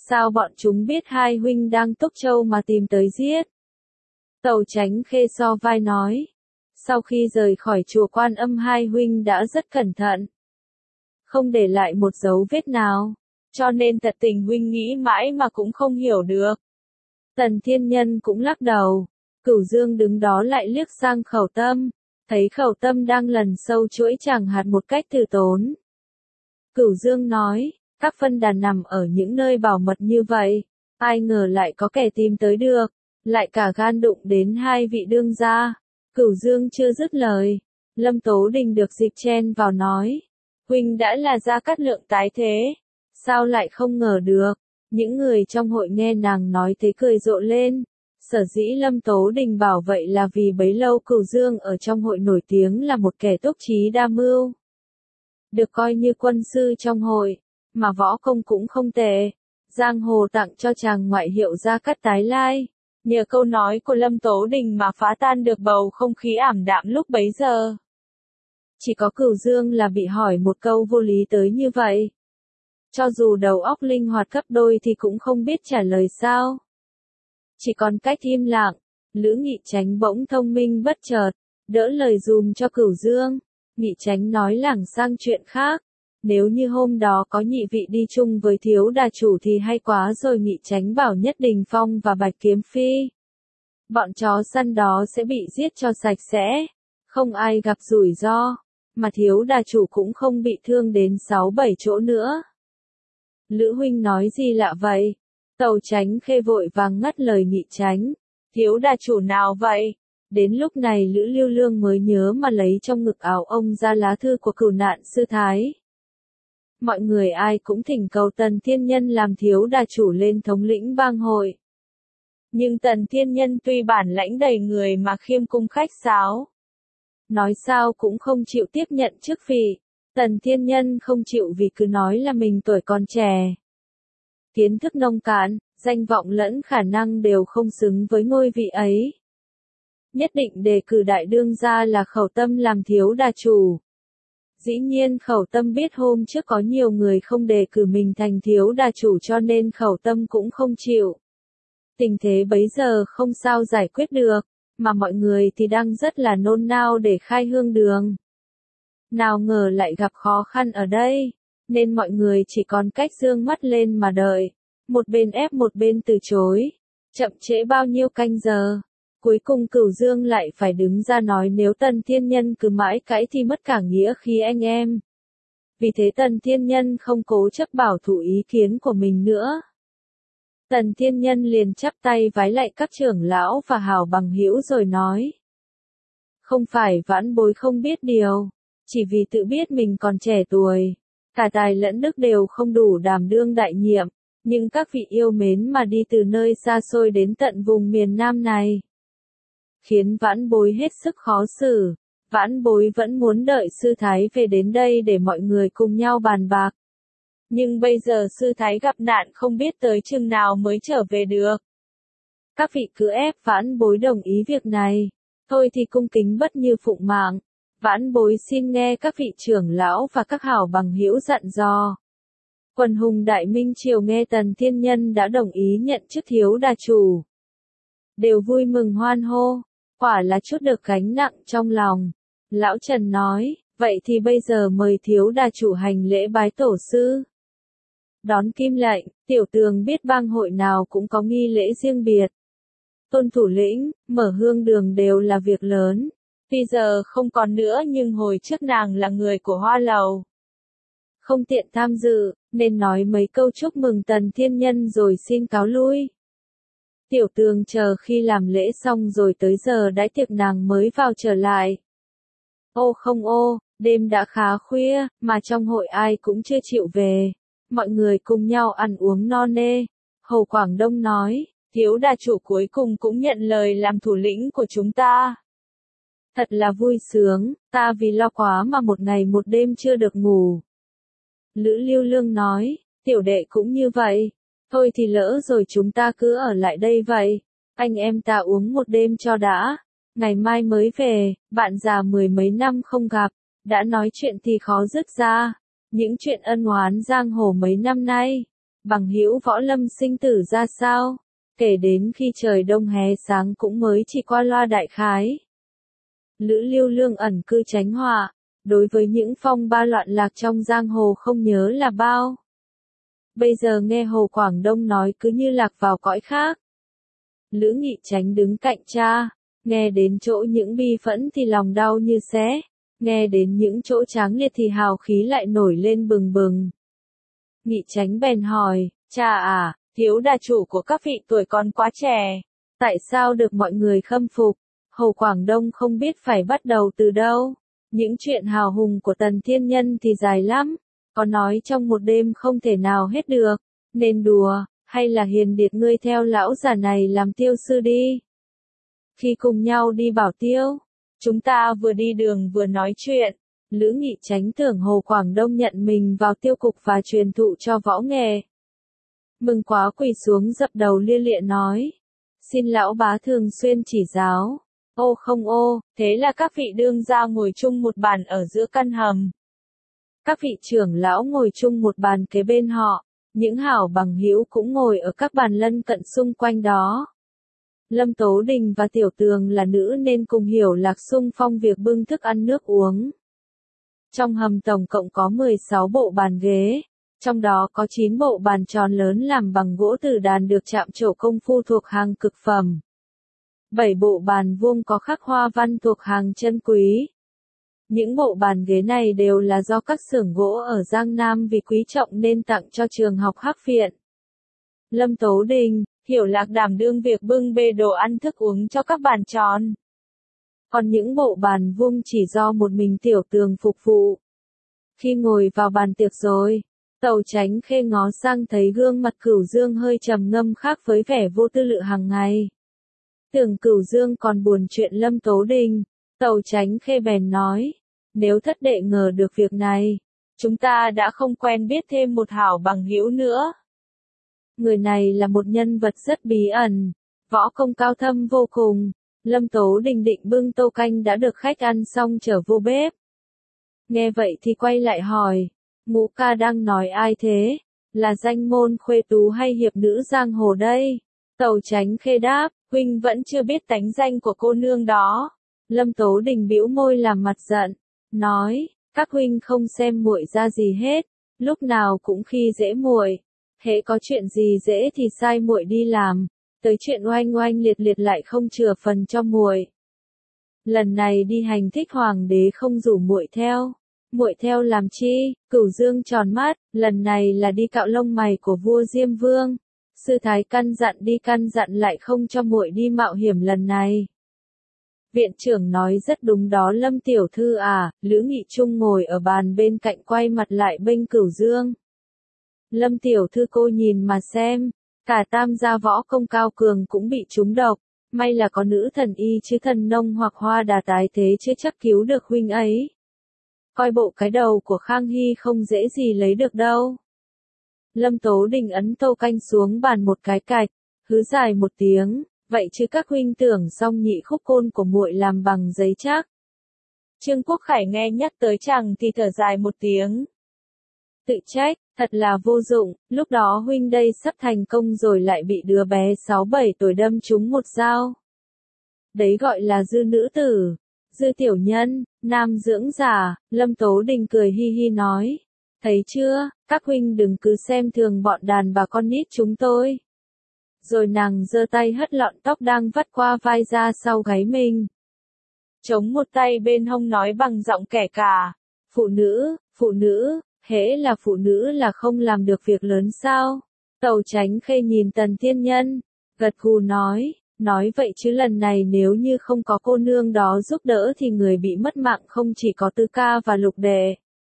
Sao bọn chúng biết hai huynh đang Túc Châu mà tìm tới giết? Tàu Chánh Khê so vai nói. Sau khi rời khỏi chùa Quan Âm hai huynh đã rất cẩn thận. Không để lại một dấu vết nào. Cho nên thật tình huynh nghĩ mãi mà cũng không hiểu được. Tần Thiên Nhân cũng lắc đầu. Cửu Dương đứng đó lại liếc sang Khẩu Tâm. Thấy Khẩu Tâm đang lần sâu chuỗi chàng hạt một cách từ tốn. Cửu Dương nói, các phân đàn nằm ở những nơi bảo mật như vậy. Ai ngờ lại có kẻ tìm tới được. Lại cả gan đụng đến hai vị đương gia. Cửu Dương chưa dứt lời. Lâm Tố Đình được dịp chen vào nói. Huynh đã là Gia Cát Lượng tái thế. Sao lại không ngờ được. Những người trong hội nghe nàng nói thế cười rộ lên. Sở dĩ Lâm Tố Đình bảo vậy là vì bấy lâu Cửu Dương ở trong hội nổi tiếng là một kẻ túc trí đa mưu. Được coi như quân sư trong hội. Mà võ công cũng không tệ. Giang hồ tặng cho chàng ngoại hiệu Gia Cát Tái Lai. Nhờ câu nói của Lâm Tố Đình mà phá tan được bầu không khí ảm đạm lúc bấy giờ. Chỉ có Cửu Dương là bị hỏi một câu vô lý tới như vậy. Cho dù đầu óc linh hoạt gấp đôi thì cũng không biết trả lời sao. Chỉ còn cách im lặng, Lữ Nghị Chánh bỗng thông minh bất chợt, đỡ lời dùm cho Cửu Dương. Nghị Chánh nói lảng sang chuyện khác. Nếu như hôm đó có nhị vị đi chung với thiếu đà chủ thì hay quá rồi. Nghị Chánh bảo Nhất Đình Phong và Bạch Kiếm Phi. Bọn chó săn đó sẽ bị giết cho sạch sẽ. Không ai gặp rủi ro. Mà thiếu đà chủ cũng không bị thương đến sáu bảy chỗ nữa. Lữ huynh nói gì lạ vậy? Tàu Chánh Khê vội vàng ngắt lời Nghị Chánh. Thiếu đà chủ nào vậy? Đến lúc này Lữ Lưu Lương mới nhớ mà lấy trong ngực áo ông ra lá thư của Cửu Nạn Sư Thái. Mọi người ai cũng thỉnh cầu Tần Thiên Nhân làm thiếu đà chủ lên thống lĩnh bang hội. Nhưng Tần Thiên Nhân tuy bản lãnh đầy người mà khiêm cung khách sáo. Nói sao cũng không chịu tiếp nhận chức vị. Tần Thiên Nhân không chịu vì cứ nói là mình tuổi còn trẻ. Kiến thức nông cạn, danh vọng lẫn khả năng đều không xứng với ngôi vị ấy. Nhất định đề cử đại đương gia là Khẩu Tâm làm thiếu đà chủ. Dĩ nhiên Khẩu Tâm biết hôm trước có nhiều người không đề cử mình thành thiếu đà chủ cho nên Khẩu Tâm cũng không chịu. Tình thế bấy giờ không sao giải quyết được, mà mọi người thì đang rất là nôn nao để khai hương đường. Nào ngờ lại gặp khó khăn ở đây, nên mọi người chỉ còn cách dương mắt lên mà đợi. Một bên ép một bên từ chối. Chậm trễ bao nhiêu canh giờ. Cuối cùng Cửu Dương lại phải đứng ra nói nếu Tần Thiên Nhân cứ mãi cãi thì mất cả nghĩa khi anh em. Vì thế Tần Thiên Nhân không cố chấp bảo thủ ý kiến của mình nữa. Tần Thiên Nhân liền chắp tay vái lại các trưởng lão và hảo bằng hữu rồi nói. Không phải vãn bối không biết điều, chỉ vì tự biết mình còn trẻ tuổi, cả tài lẫn đức đều không đủ đảm đương đại nhiệm, nhưng các vị yêu mến mà đi từ nơi xa xôi đến tận vùng miền Nam này. Khiến vãn bối hết sức khó xử, vãn bối vẫn muốn đợi sư thái về đến đây để mọi người cùng nhau bàn bạc. Nhưng bây giờ sư thái gặp nạn không biết tới chừng nào mới trở về được. Các vị cứ ép vãn bối đồng ý việc này, thôi thì cung kính bất như phụng mạng. Vãn bối xin nghe các vị trưởng lão và các hảo bằng hữu dặn dò. Quần hùng Đại Minh Triều nghe Tần Thiên Nhân đã đồng ý nhận chức thiếu đà chủ. Đều vui mừng hoan hô, quả là chút được gánh nặng trong lòng. Lão Trần nói, vậy thì bây giờ mời thiếu đà chủ hành lễ bái tổ sư. Đón kim lệnh, tiểu tường biết bang hội nào cũng có nghi lễ riêng biệt. Tôn thủ lĩnh, mở hương đường đều là việc lớn. Tuy giờ không còn nữa nhưng hồi trước nàng là người của Hoa Lầu. Không tiện tham dự, nên nói mấy câu chúc mừng Tần Thiên Nhân rồi xin cáo lui. Tiểu tường chờ khi làm lễ xong rồi tới giờ đãi tiệc nàng mới vào trở lại. Ô không ô, đêm đã khá khuya, mà trong hội ai cũng chưa chịu về. Mọi người cùng nhau ăn uống no nê. Hồ Quảng Đông nói, thiếu đà chủ cuối cùng cũng nhận lời làm thủ lĩnh của chúng ta. Thật là vui sướng, ta vì lo quá mà một ngày một đêm chưa được ngủ. Lữ Lưu Lương nói, tiểu đệ cũng như vậy. Thôi thì lỡ rồi chúng ta cứ ở lại đây vậy. Anh em ta uống một đêm cho đã. Ngày mai mới về, bạn già mười mấy năm không gặp. Đã nói chuyện thì khó dứt ra. Những chuyện ân oán giang hồ mấy năm nay. Bằng hữu Võ Lâm sinh tử ra sao? Kể đến khi trời đông hé sáng cũng mới chỉ qua loa đại khái. Lữ Lưu Lương ẩn cư tránh họa, đối với những phong ba loạn lạc trong giang hồ không nhớ là bao. Bây giờ nghe Hồ Quảng Đông nói cứ như lạc vào cõi khác. Lữ Nghị Chánh đứng cạnh cha, nghe đến chỗ những bi phẫn thì lòng đau như xé, nghe đến những chỗ tráng liệt thì hào khí lại nổi lên bừng bừng. Nghị Chánh bèn hỏi, cha à, thiếu đà chủ của các vị tuổi còn quá trẻ, tại sao được mọi người khâm phục? Hồ Quảng Đông không biết phải bắt đầu từ đâu. Những chuyện hào hùng của Tần Thiên Nhân thì dài lắm, có nói trong một đêm không thể nào hết được, nên đùa, hay là hiền điệt ngươi theo lão già này làm tiêu sư đi. Khi cùng nhau đi bảo tiêu, chúng ta vừa đi đường vừa nói chuyện, Lữ Nghị Chánh tưởng Hồ Quảng Đông nhận mình vào tiêu cục và truyền thụ cho võ nghề. Mừng quá quỳ xuống dập đầu lia lịa nói, xin lão bá thường xuyên chỉ giáo. Ô không ô, thế là các vị đương gia ngồi chung một bàn ở giữa căn hầm. Các vị trưởng lão ngồi chung một bàn kế bên họ, những hảo bằng hữu cũng ngồi ở các bàn lân cận xung quanh đó. Lâm Tố Đình và Tiểu Tường là nữ nên cùng Hiểu Lạc xung phong việc bưng thức ăn nước uống. Trong hầm tổng cộng có mười sáu bộ bàn ghế, trong đó có chín bộ bàn tròn lớn làm bằng gỗ tử đàn được chạm trổ công phu thuộc hàng cực phẩm. bảy bộ bàn vuông có khắc hoa văn thuộc hàng chân quý. Những bộ bàn ghế này đều là do các xưởng gỗ ở Giang Nam vì quý trọng nên tặng cho trường học Hắc Viện. Lâm Tố Đình, Hiểu Lạc đảm đương việc bưng bê đồ ăn thức uống cho các bàn tròn. Còn những bộ bàn vuông chỉ do một mình Tiểu Tường phục vụ. Khi ngồi vào bàn tiệc rồi, Tàu Chánh Khê ngó sang thấy gương mặt Cửu Dương hơi trầm ngâm khác với vẻ vô tư lự hàng ngày. Tưởng Cửu Dương còn buồn chuyện Lâm Tố Đình, Tàu Chánh Khê bèn nói, nếu thất đệ ngờ được việc này, chúng ta đã không quen biết thêm một hảo bằng hữu nữa. Người này là một nhân vật rất bí ẩn, võ công cao thâm vô cùng. Lâm Tố Đình định bưng tô canh đã được khách ăn xong trở vô bếp. Nghe vậy thì quay lại hỏi, Ngũ ca đang nói ai thế? Là danh môn khuê tú hay hiệp nữ giang hồ đây? Tàu Chánh Khê đáp, huynh vẫn chưa biết tánh danh của cô nương đó. Lâm Tố Đình bĩu môi làm mặt giận, nói, các huynh không xem muội ra gì hết, lúc nào cũng khi dễ muội, hễ có chuyện gì dễ thì sai muội đi làm, tới chuyện oanh oanh liệt liệt lại không chừa phần cho muội. Lần này đi hành thích hoàng đế không rủ muội theo, muội theo làm chi? Cửu Dương tròn mắt, lần này là đi cạo lông mày của vua Diêm Vương. Sư thái căn dặn đi căn dặn lại không cho muội đi mạo hiểm lần này. Viện trưởng nói rất đúng đó Lâm tiểu thư à, Lữ Nghị Trung ngồi ở bàn bên cạnh quay mặt lại bênh Cửu Dương. Lâm tiểu thư cô nhìn mà xem, cả tam gia võ công cao cường cũng bị trúng độc, may là có nữ thần y chứ thần nông hoặc hoa đà tái thế chưa chắc cứu được huynh ấy. Coi bộ cái đầu của Khang Hy không dễ gì lấy được đâu. Lâm Tố Đình ấn tô canh xuống bàn một cái cạch, hứ dài một tiếng, vậy chứ các huynh tưởng xong nhị khúc côn của muội làm bằng giấy chắc. Trương Quốc Khải nghe nhắc tới chàng thì thở dài một tiếng. Tự trách, thật là vô dụng, lúc đó huynh đây sắp thành công rồi lại bị đứa bé sáu bảy tuổi đâm trúng một dao. Đấy gọi là dư nữ tử, dư tiểu nhân, nam dưỡng giả. Lâm Tố Đình cười hi hi nói, thấy chưa, các huynh đừng cứ xem thường bọn đàn bà con nít chúng tôi. Rồi nàng giơ tay hất lọn tóc đang vắt qua vai ra sau gáy mình. Chống một tay bên hông nói bằng giọng kẻ cả, phụ nữ, phụ nữ, hễ là phụ nữ là không làm được việc lớn sao? Tàu Chánh Khê nhìn Tần Thiên Nhân, gật gù nói, nói vậy chứ lần này nếu như không có cô nương đó giúp đỡ thì người bị mất mạng không chỉ có Tư Ca và Lục Đệ.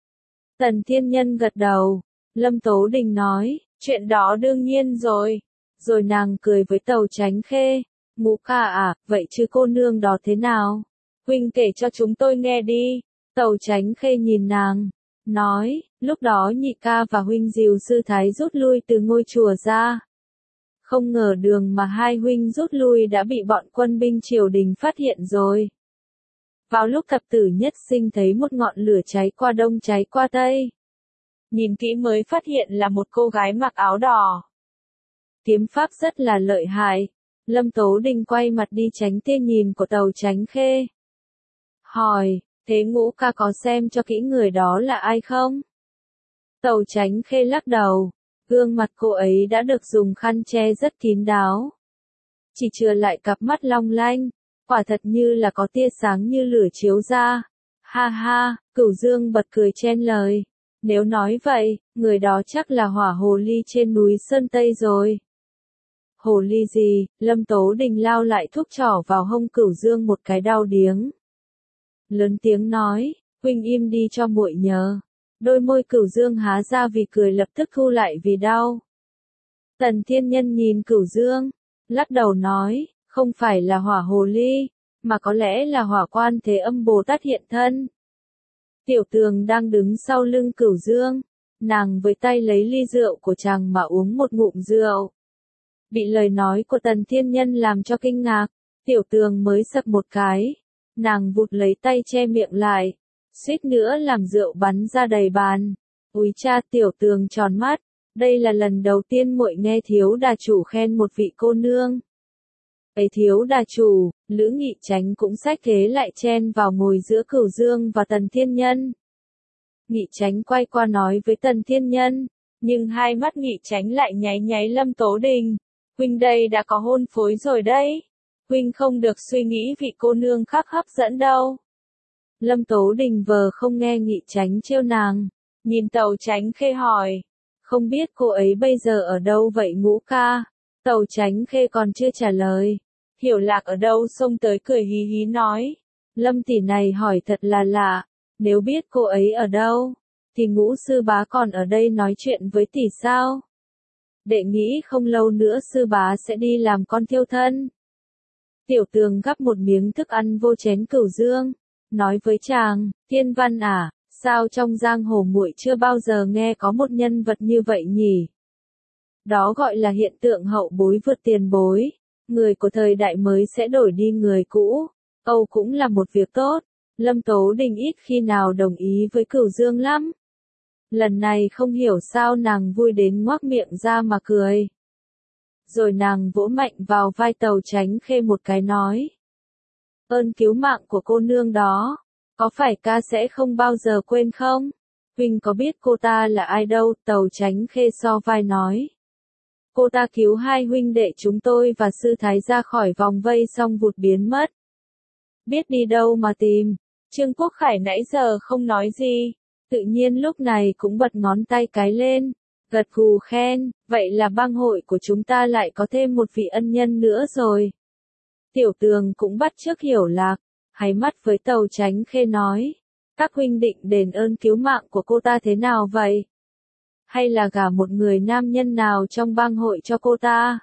Tần Thiên Nhân gật đầu, Lâm Tố Đình nói, chuyện đó đương nhiên rồi. Rồi nàng cười với Tàu Chánh Khê, Ngũ ca à, vậy chứ cô nương đó thế nào? Huynh kể cho chúng tôi nghe đi. Tàu Chánh Khê nhìn nàng, nói, lúc đó nhị ca và huynh dìu sư thái rút lui từ ngôi chùa ra. Không ngờ đường mà hai huynh rút lui đã bị bọn quân binh triều đình phát hiện rồi. Vào lúc thập tử nhất sinh thấy một ngọn lửa cháy qua đông cháy qua tây. nhìn kỹ mới phát hiện là một cô gái mặc áo đỏ. Kiếm pháp rất là lợi hại. Lâm Tố Đình quay mặt đi tránh tia nhìn của Tàu Chánh Khê. Hỏi, thế Ngũ ca có xem cho kỹ người đó là ai không? Tàu Chánh Khê lắc đầu, gương mặt cô ấy đã được dùng khăn che rất kín đáo. Chỉ chừa lại cặp mắt long lanh, quả thật như là có tia sáng như lửa chiếu ra. Ha ha, Cửu Dương bật cười chen lời. Nếu nói vậy, người đó chắc là hỏa hồ ly trên núi Sơn Tây rồi. Hồ ly gì? Lâm Tố Đình lao lại thúc trỏ vào hông Cửu Dương một cái đau điếng. Lớn tiếng nói, huynh im đi cho muội nhờ. Đôi môi Cửu Dương há ra vì cười lập tức thu lại vì đau. Tần Thiên Nhân nhìn Cửu Dương, lắc đầu nói, không phải là hỏa hồ ly, mà có lẽ là hỏa quan Thế Âm Bồ Tát hiện thân. Tiểu Tường đang đứng sau lưng Cửu Dương, nàng với tay lấy ly rượu của chàng mà uống một ngụm rượu. Bị lời nói của Tần Thiên Nhân làm cho kinh ngạc, Tiểu Tường mới sập một cái, nàng vụt lấy tay che miệng lại, suýt nữa làm rượu bắn ra đầy bàn. Úi cha, Tiểu Tường tròn mắt, đây là lần đầu tiên muội nghe thiếu đà chủ khen một vị cô nương. Ấy thiếu đà chủ, Lữ Nghị Chánh cũng xách thế lại chen vào ngồi giữa Cửu Dương và Tần Thiên Nhân. Nghị Chánh quay qua nói với Tần Thiên Nhân, nhưng hai mắt Nghị Chánh lại nháy nháy Lâm Tố Đình. Huynh đây đã có hôn phối rồi đấy. Huynh không được suy nghĩ vị cô nương khác hấp dẫn đâu. Lâm Tố Đình vờ không nghe Nghị Chánh trêu nàng, nhìn Tàu Chánh Khê hỏi, không biết cô ấy bây giờ ở đâu vậy Ngũ ca? Tàu Chánh Khê còn chưa trả lời. Hiểu Lạc ở đâu xông tới cười hí hí nói, Lâm tỷ này hỏi thật là lạ, nếu biết cô ấy ở đâu, thì Ngũ sư bá còn ở đây nói chuyện với tỷ sao? Đệ nghĩ không lâu nữa sư bá sẽ đi làm con thiêu thân. Tiểu Tường gắp một miếng thức ăn vô chén Cửu Dương, nói với chàng, Thiên Văn à, sao trong giang hồ muội chưa bao giờ nghe có một nhân vật như vậy nhỉ? Đó gọi là hiện tượng hậu bối vượt tiền bối, người của thời đại mới sẽ đổi đi người cũ, Âu cũng là một việc tốt. Lâm Tố Đình ít khi nào đồng ý với Cửu Dương lắm. Lần này không hiểu sao nàng vui đến ngoác miệng ra mà cười. Rồi nàng vỗ mạnh vào vai Tàu Chánh Khê một cái nói, ơn cứu mạng của cô nương đó, có phải ca sẽ không bao giờ quên không? Huynh có biết cô ta là ai đâu? Tàu Chánh Khê so vai nói, cô ta cứu hai huynh đệ chúng tôi và sư thái ra khỏi vòng vây xong vụt biến mất. Biết đi đâu mà tìm. Trương Quốc Khải nãy giờ không nói gì, tự nhiên lúc này cũng bật ngón tay cái lên, gật gù khen, vậy là bang hội của chúng ta lại có thêm một vị ân nhân nữa rồi. Tiểu Tường cũng bắt chước Hiểu Lạc, háy mắt với Tàu Chánh Khê nói, các huynh định đền ơn cứu mạng của cô ta thế nào vậy? Hay là gả một người nam nhân nào trong bang hội cho cô ta?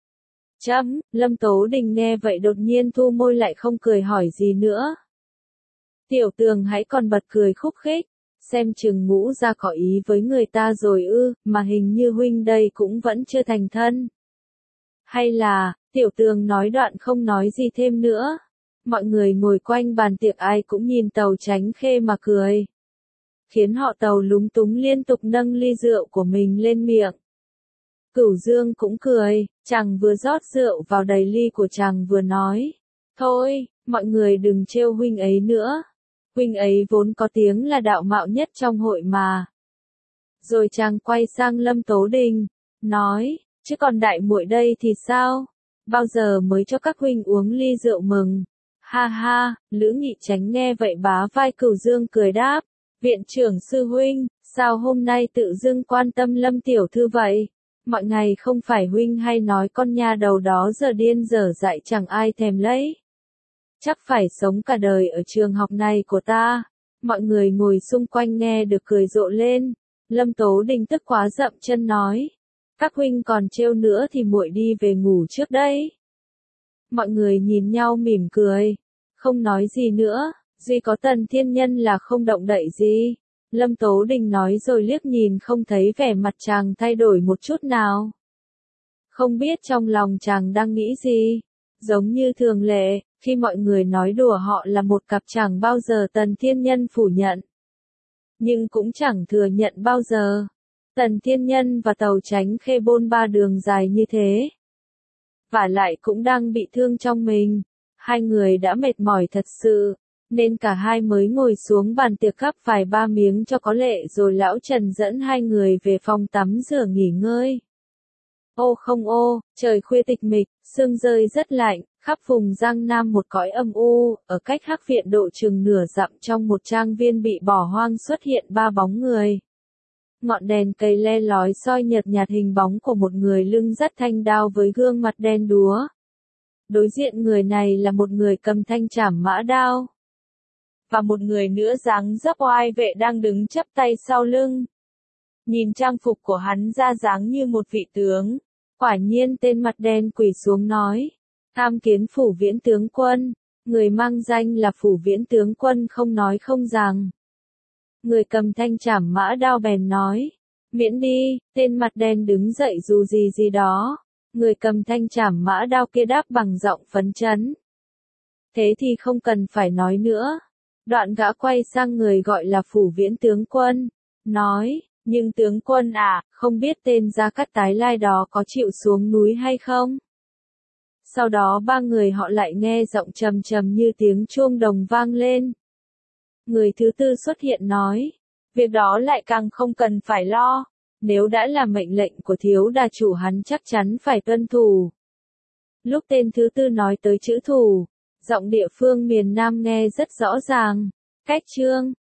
Chấm, Lâm Tố Đình nghe vậy đột nhiên thu môi lại không cười hỏi gì nữa. Tiểu Tường hãy còn bật cười khúc khích, xem chừng Ngũ ra có ý với người ta rồi ư, mà hình như huynh đây cũng vẫn chưa thành thân. Hay là, Tiểu Tường nói đoạn không nói gì thêm nữa. Mọi người ngồi quanh bàn tiệc ai cũng nhìn Tàu Chánh Khê mà cười, khiến họ Tàu lúng túng liên tục nâng ly rượu của mình lên miệng. Cửu Dương cũng cười, chàng vừa rót rượu vào đầy ly của chàng vừa nói, thôi, mọi người đừng trêu huynh ấy nữa. Huynh ấy vốn có tiếng là đạo mạo nhất trong hội mà. Rồi chàng quay sang Lâm Tố Đình, nói, chứ còn đại muội đây thì sao? Bao giờ mới cho các huynh uống ly rượu mừng? Ha ha, Lữ Nghị Chánh nghe vậy bá vai Cửu Dương cười đáp, viện trưởng sư huynh, sao hôm nay tự dưng quan tâm Lâm tiểu thư vậy? Mọi ngày không phải huynh hay nói con nha đầu đó giờ điên dở dại chẳng ai thèm lấy. Chắc phải sống cả đời ở trường học này của ta. Mọi người ngồi xung quanh nghe được cười rộ lên. Lâm Tố Đình tức quá dậm chân nói, các huynh còn trêu nữa thì muội đi về ngủ trước đây. Mọi người nhìn nhau mỉm cười, không nói gì nữa, duy có Tần Thiên Nhân là không động đậy gì. Lâm Tố Đình nói rồi liếc nhìn không thấy vẻ mặt chàng thay đổi một chút nào. Không biết trong lòng chàng đang nghĩ gì. Giống như thường lệ, khi mọi người nói đùa họ là một cặp chẳng bao giờ Tần Thiên Nhân phủ nhận. nhưng cũng chẳng thừa nhận bao giờ. Tần Thiên Nhân và Tàu Chánh Khê bôn ba đường dài như thế. Vả lại cũng đang bị thương trong mình. Hai người đã mệt mỏi thật sự, nên cả hai mới ngồi xuống bàn tiệc gắp vài ba miếng cho có lệ rồi lão Trần dẫn hai người về phòng tắm rửa nghỉ ngơi. Ô không ô, trời khuya tịch mịch, sương rơi rất lạnh, khắp vùng Giang Nam một cõi âm u, ở cách Hắc Viện độ chừng nửa dặm trong một trang viên bị bỏ hoang xuất hiện ba bóng người. Ngọn đèn cây le lói soi nhợt nhạt hình bóng của một người lưng dắt thanh đao với gương mặt đen đúa. Đối diện người này là một người cầm thanh trảm mã đao. Và một người nữa dáng dấp oai vệ đang đứng chắp tay sau lưng. Nhìn trang phục của hắn ra dáng như một vị tướng. Quả nhiên tên mặt đen quỳ xuống nói. Tham kiến Phủ Viễn tướng quân. Người mang danh là Phủ Viễn tướng quân không nói không rằng. Người cầm thanh trảm mã đao bèn nói. Miễn đi, tên mặt đen đứng dậy dù gì gì đó. Người cầm thanh trảm mã đao kia đáp bằng giọng phấn chấn. Thế thì không cần phải nói nữa. Đoạn gã quay sang người gọi là Phủ Viễn tướng quân. Nói, nhưng tướng quân à, không biết tên Gia Cát Tái Lai đó có chịu xuống núi hay không? Sau đó ba người họ lại nghe giọng trầm trầm như tiếng chuông đồng vang lên. Người thứ tư xuất hiện nói, việc đó lại càng không cần phải lo, nếu đã là mệnh lệnh của thiếu đà chủ hắn chắc chắn phải tuân thủ. Lúc tên thứ tư nói tới chữ thủ, giọng địa phương miền Nam nghe rất rõ ràng, cách trương,